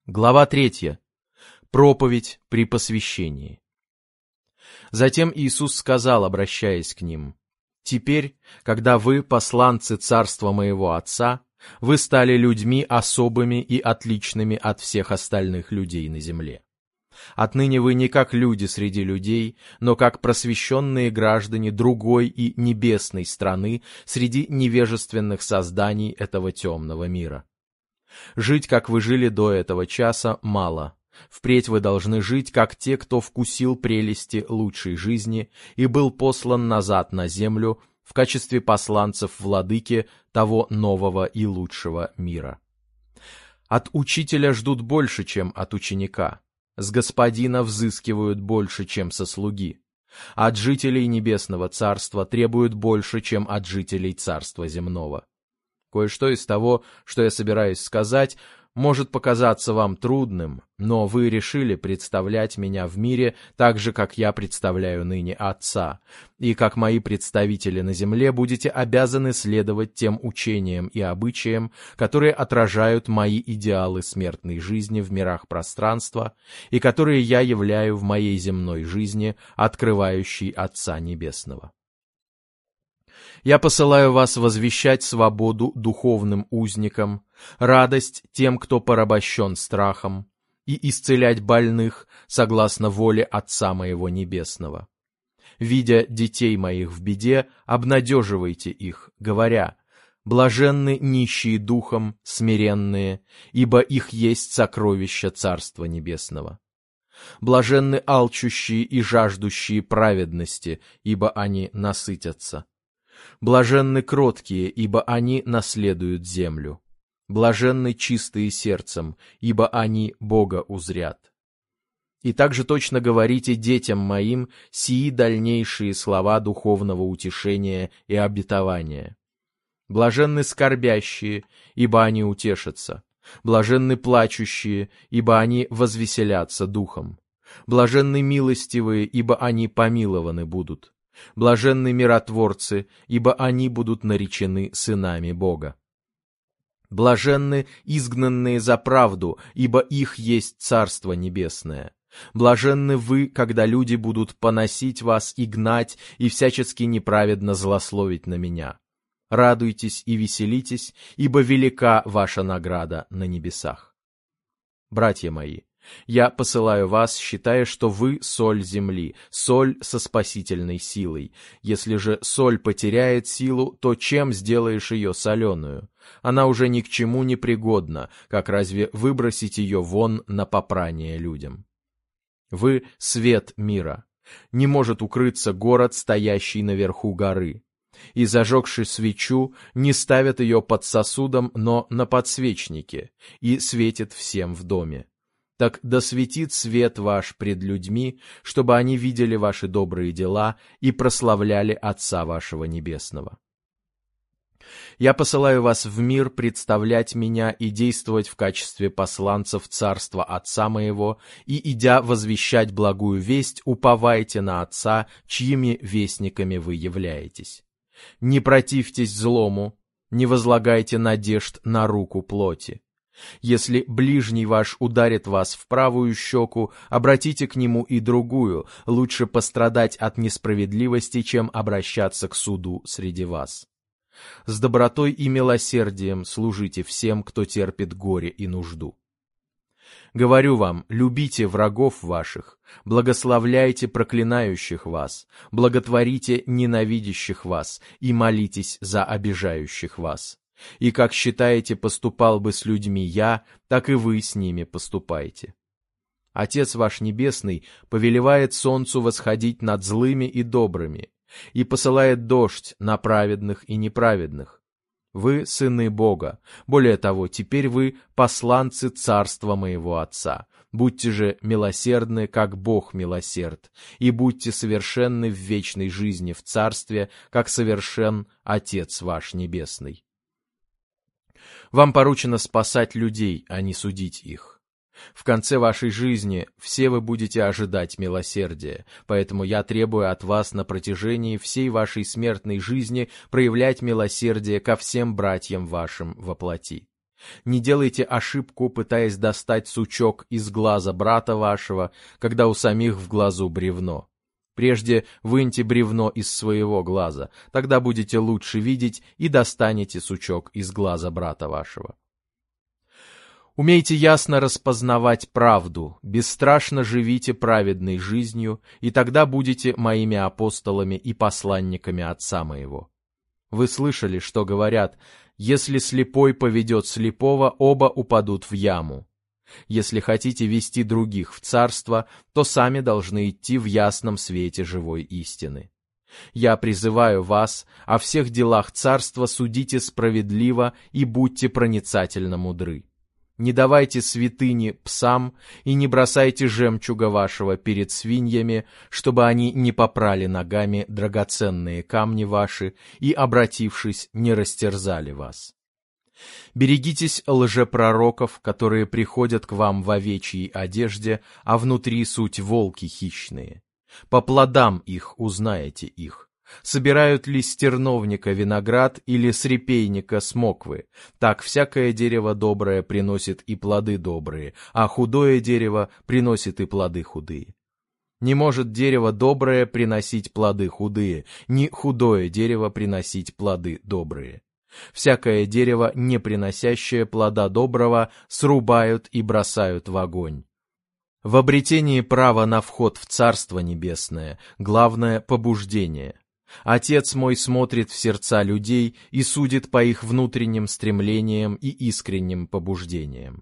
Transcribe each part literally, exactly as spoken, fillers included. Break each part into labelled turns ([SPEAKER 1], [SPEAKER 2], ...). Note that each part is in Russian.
[SPEAKER 1] Глава третья. Проповедь при посвящении. Затем Иисус сказал, обращаясь к ним: «Теперь, когда вы посланцы Царства моего Отца, вы стали людьми особыми и отличными от всех остальных людей на земле. Отныне вы не как люди среди людей, но как просвещенные граждане другой и небесной страны среди невежественных созданий этого темного мира. Жить, как вы жили до этого часа, мало. Впредь вы должны жить, как те, кто вкусил прелести лучшей жизни и был послан назад на землю в качестве посланцев владыки того нового и лучшего мира. От учителя ждут больше, чем от ученика. С господина взыскивают больше, чем со слуги. От жителей небесного царства требуют больше, чем от жителей царства земного. Кое-что из того, что я собираюсь сказать, может показаться вам трудным, но вы решили представлять меня в мире так же, как я представляю ныне Отца, и как мои представители на земле будете обязаны следовать тем учениям и обычаям, которые отражают мои идеалы смертной жизни в мирах пространства и которые я являю в моей земной жизни, открывающей Отца Небесного. Я посылаю вас возвещать свободу духовным узникам, радость тем, кто порабощен страхом, и исцелять больных согласно воле Отца моего Небесного. Видя детей моих в беде, обнадеживайте их, говоря: «Блаженны нищие духом, смиренные, ибо их есть сокровища Царства Небесного. Блаженны алчущие и жаждущие праведности, ибо они насытятся. Блаженны кроткие, ибо они наследуют землю. Блаженны чистые сердцем, ибо они Бога узрят. И также точно говорите детям моим сии дальнейшие слова духовного утешения и обетования. Блаженны скорбящие, ибо они утешатся. Блаженны плачущие, ибо они возвеселятся духом. Блаженны милостивые, ибо они помилованы будут. Блаженны миротворцы, ибо они будут наречены сынами Бога. Блаженны изгнанные за правду, ибо их есть Царство Небесное. Блаженны вы, когда люди будут поносить вас и гнать, и всячески неправедно злословить на меня. Радуйтесь и веселитесь, ибо велика ваша награда на небесах. Братья мои, я посылаю вас, считая, что вы соль земли, соль со спасительной силой. Если же соль потеряет силу, то чем сделаешь ее соленую? Она уже ни к чему не пригодна, как разве выбросить ее вон на попрание людям? Вы — свет мира. Не может укрыться город, стоящий наверху горы. И, зажегши свечу, не ставят ее под сосудом, но на подсвечнике, и светит всем в доме. Так да светит свет ваш пред людьми, чтобы они видели ваши добрые дела и прославляли Отца вашего Небесного. Я посылаю вас в мир представлять меня и действовать в качестве посланцев Царства Отца моего, и, идя возвещать благую весть, уповайте на Отца, чьими вестниками вы являетесь. Не противьтесь злому, не возлагайте надежд на руку плоти. Если ближний ваш ударит вас в правую щеку, обратите к нему и другую, лучше пострадать от несправедливости, чем обращаться к суду среди вас. С добротой и милосердием служите всем, кто терпит горе и нужду. Говорю вам, любите врагов ваших, благословляйте проклинающих вас, благотворите ненавидящих вас и молитесь за обижающих вас. И как считаете, поступал бы с людьми я, так и вы с ними поступайте. Отец ваш Небесный повелевает солнцу восходить над злыми и добрыми, и посылает дождь на праведных и неправедных. Вы сыны Бога, более того, теперь вы посланцы Царства моего Отца. Будьте же милосердны, как Бог милосерд, и будьте совершенны в вечной жизни в Царстве, как совершен Отец ваш Небесный. Вам поручено спасать людей, а не судить их. В конце вашей жизни все вы будете ожидать милосердия, поэтому я требую от вас на протяжении всей вашей смертной жизни проявлять милосердие ко всем братьям вашим во плоти. Не делайте ошибку, пытаясь достать сучок из глаза брата вашего, когда у самих в глазу бревно. Прежде выньте бревно из своего глаза, тогда будете лучше видеть и достанете сучок из глаза брата вашего. Умейте ясно распознавать правду, бесстрашно живите праведной жизнью, и тогда будете моими апостолами и посланниками Отца моего. Вы слышали, что говорят: если слепой поведет слепого, оба упадут в яму. Если хотите вести других в царство, то сами должны идти в ясном свете живой истины. Я призываю вас, о всех делах царства судите справедливо и будьте проницательно мудры. Не давайте святыни псам и не бросайте жемчуга вашего перед свиньями, чтобы они не попрали ногами драгоценные камни ваши и, обратившись, не растерзали вас. Берегитесь лжепророков, которые приходят к вам в овечьей одежде, а внутри суть волки хищные. По плодам их узнаете их. Собирают ли с терновника виноград или с репейника смоквы? Так всякое дерево доброе приносит и плоды добрые, а худое дерево приносит и плоды худые. Не может дерево доброе приносить плоды худые, ни худое дерево приносить плоды добрые. Всякое дерево, не приносящее плода доброго, срубают и бросают в огонь. В обретении права на вход в Царство Небесное главное побуждение. Отец мой смотрит в сердца людей и судит по их внутренним стремлениям и искренним побуждениям.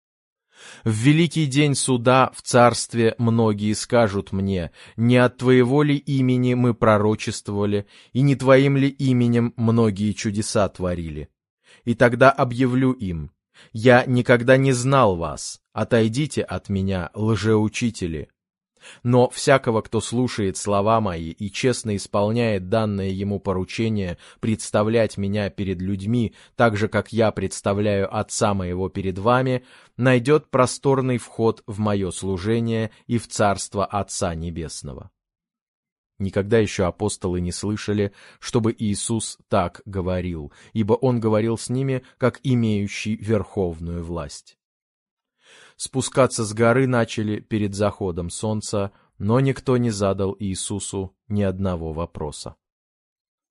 [SPEAKER 1] В великий день суда в царстве многие скажут мне: не от твоего ли имени мы пророчествовали, и не твоим ли именем многие чудеса творили? И тогда объявлю им: я никогда не знал вас, отойдите от меня, лжеучители. Но всякого, кто слушает слова мои и честно исполняет данное ему поручение представлять меня перед людьми, так же, как я представляю Отца моего перед вами, найдет просторный вход в мое служение и в Царство Отца Небесного». Никогда еще апостолы не слышали, чтобы Иисус так говорил, ибо Он говорил с ними, как имеющий верховную власть. Спускаться с горы начали перед заходом солнца, но никто не задал Иисусу ни одного вопроса.